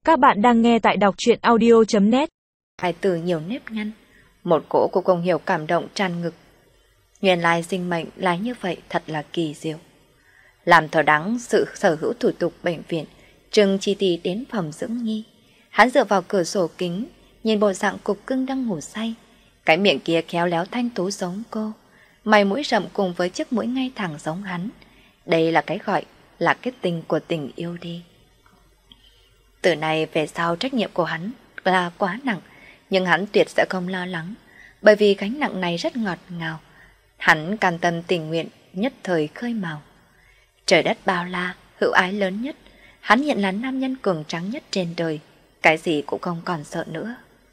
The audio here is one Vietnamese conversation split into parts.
Các bạn đang nghe tại đọc truyện audio.net. Hai từ nhiều nếp nhăn, một cỗ của không hiểu cảm động tràn ngực. Nguyên lai sinh mệnh là như vậy, thật là kỳ diệu. Làm thỏa đáng sự sở hữu thủ tục bệnh viện, Trương Chi Tỷ đến phòng dưỡng nhi. Hắn dựa vào cửa sổ kính, nhìn bộ dạng cục cưng đang ngủ say. Cái miệng kia khéo léo thanh tú giống cô, mày mũi rậm cùng với chiếc mũi ngay thẳng giống hắn. Đây là cái gọi là kết tinh của tình yêu đi. Từ này về sau trách nhiệm của hắn là quá nặng, nhưng hắn tuyệt sẽ không lo lắng, bởi vì gánh nặng này rất ngọt ngào. Hắn cam tâm tình nguyện nhất thời khơi mào. Trời đất bao la, hữu ái lớn nhất, hắn hiện là nam nhân cường tráng nhất trên đời, cái gì cũng không còn sợ nữa.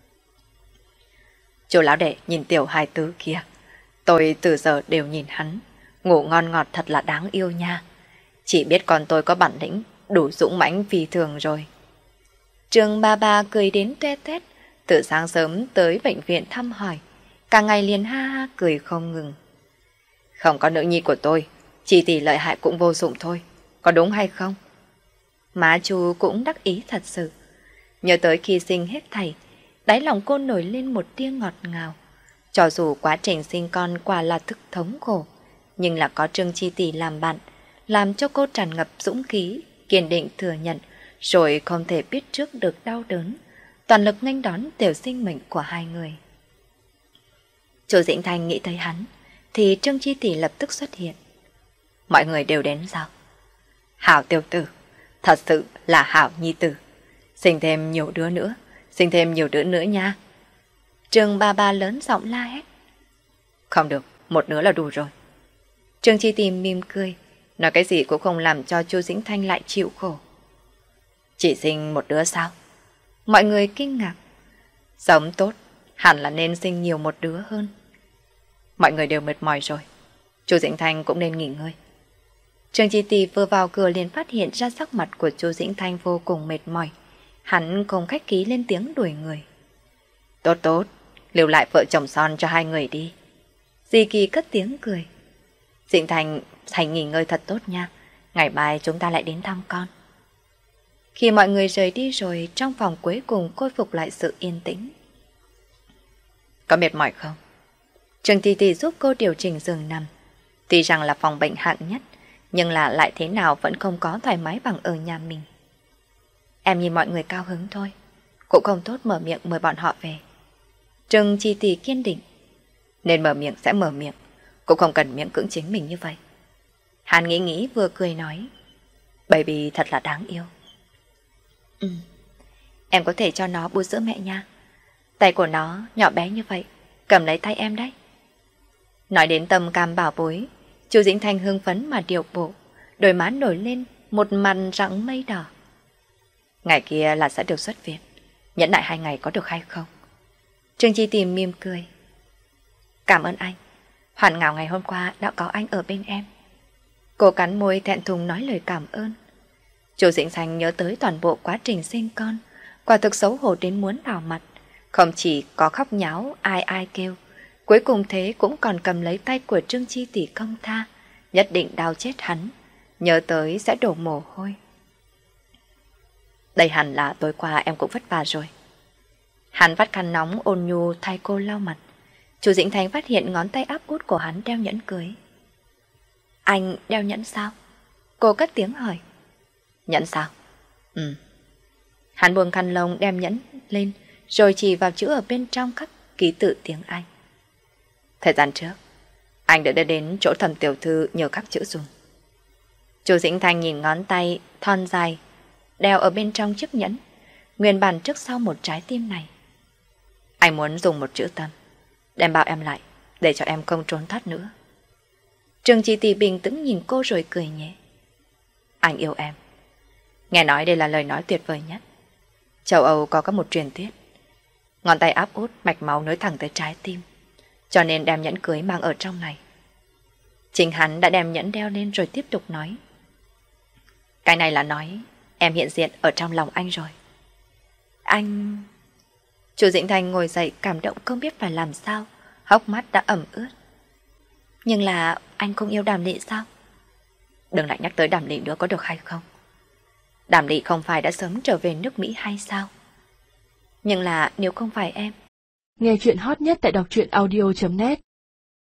Chú lão đệ nhìn tiểu hài tử kia, tôi từ giờ đều nhìn hắn, ngủ ngon ngọt thật là đáng yêu nha. Chỉ biết con tôi có bản lĩnh, đủ dũng mãnh phi thường rồi. Trương ba ba cười đến toe toét, từ sáng sớm tới bệnh viện thăm hỏi, cả ngày liền ha ha cười không ngừng. Không có nữ nhi của tôi, chỉ tỷ lợi hại cũng vô dụng thôi, có đúng hay không? Má chú cũng đắc ý thật sự. Nhớ tới khi sinh hết thảy, đáy lòng cô nổi lên một tia ngọt ngào. Cho dù quá trình sinh con quả là thức thống khổ, nhưng là có Trương Chi Tỷ làm bạn, làm cho cô tràn ngập dũng khí, kiên định thừa nhận, rồi không thể biết trước được đau đớn, toàn lực nghênh đón tiểu sinh mệnh của hai người. Chu Dĩnh Thanh nghĩ tới hắn, thì Trương Chi Tỷ lập tức xuất hiện. Mọi người đều đến sao? Hảo tiểu tử, thật sự là hảo nhi tử. Sinh thêm nhiều đứa nữa, sinh thêm nhiều đứa nữa nha. Trương ba ba lớn giọng la hét. Không được, một đứa là đủ rồi. Trương Chi Tỷ mỉm cười, nói cái gì cũng không làm cho Chu Dĩnh Thanh lại chịu khổ. Chỉ sinh một đứa sao? Mọi người kinh ngạc. Sống tốt, hẳn là nên sinh nhiều một đứa hơn. Mọi người đều mệt mỏi rồi, Chu Dĩnh Thanh cũng nên nghỉ ngơi. Trương Chi Tỷ vừa vào cửa liền phát hiện ra sắc mặt của Chu Dĩnh Thanh vô cùng mệt mỏi. Hắn không khách khí lên tiếng đuổi người. Tốt tốt, lưu lại vợ chồng son cho hai người đi. Di Kỳ cất tiếng cười. Dĩnh Thanh, hãy nghỉ ngơi thật tốt nha, ngày mai chúng ta lại đến thăm con. Khi mọi người rời đi rồi, trong phòng cuối cùng khôi phục lại sự yên tĩnh. Có mệt mỏi không? Trương Tỷ Tỷ giúp cô điều chỉnh giường nằm. Tuy rằng là phòng bệnh hạng nhất, nhưng là lại thế nào vẫn không có thoải mái bằng ở nhà mình. Em nhìn mọi người cao hứng thôi, cũng không tốt mở miệng mời bọn họ về. Trương Chi Tỷ kiên định. Nên mở miệng sẽ mở miệng, cũng không cần miễn cưỡng chính mình như vậy. Hắn nghĩ vừa cười nói. Baby thật là đáng yêu. Em có thể cho nó bú sữa mẹ nha. Tay của nó nhỏ bé như vậy, cầm lấy tay em đấy. Nói đến tâm cam bảo bối, Chu Dĩnh Thanh hưng phấn mà điều bộ, đôi má nổi lên một màn rặng mây đỏ. Ngày kia là sẽ được xuất viện, nhẫn nại 2 ngày có được hay không? Trương Chi Tỷ mỉm cười. Cảm ơn anh, hoàn ngảo ngày hôm qua đã có anh ở bên em. Cô cắn môi thẹn thùng nói lời cảm ơn. Chu Dĩnh Thanh nhớ tới toàn bộ quá trình sinh con, quả thực xấu hổ đến muốn đỏ mặt. Không chỉ có khóc nháo ai ai kêu, cuối cùng thế cũng còn cầm lấy tay của Trương Chi Tỷ không tha, nhất định đau chết hắn, nhớ tới sẽ đổ mồ hôi. Đây hẳn là tối qua em cũng vất vả rồi. Hắn vắt khăn nóng ôn nhu thay cô lau mặt. Chu Dĩnh Thanh phát hiện ngón tay áp út của hắn đeo nhẫn cưới. Anh đeo nhẫn sao? Cô cất tiếng hỏi. Nhẫn sao? Hắn buông khăn lông đem nhẫn lên, rồi chỉ vào chữ ở bên trong khắc ký tự tiếng Anh. Thời gian trước, anh đã đến chỗ Thẩm tiểu thư nhờ khắc chữ dùng. Chu Dĩnh Thanh nhìn ngón tay thon dài đeo ở bên trong chiếc nhẫn, nguyên bản trước sau một trái tim này. Anh muốn dùng một chữ tâm, đem bao em lại, để cho em không trốn thoát nữa. Trương Chi Tỷ bình tĩnh nhìn cô rồi cười nhẹ. Anh yêu em. Nghe nói đây là lời nói tuyệt vời nhất. Châu Âu có một truyền thuyết, ngón tay áp út mạch máu nối thẳng tới trái tim, cho nên đem nhẫn cưới mang ở trong này. Chính hắn đã đem nhẫn đeo lên rồi tiếp tục nói. Cái này là nói em hiện diện ở trong lòng anh rồi. Anh... Chu Dĩnh Thanh ngồi dậy cảm động không biết phải làm sao, hốc mắt đã ẩm ướt. Nhưng là anh không yêu Đàm Lị sao? Đừng lại nhắc tới Đàm Lị nữa có được hay không? Đàm Lị không phải đã sớm trở về nước Mỹ hay sao? Nhưng là nếu không phải em... Nghe chuyện hot nhất tại đọc truyện audio.net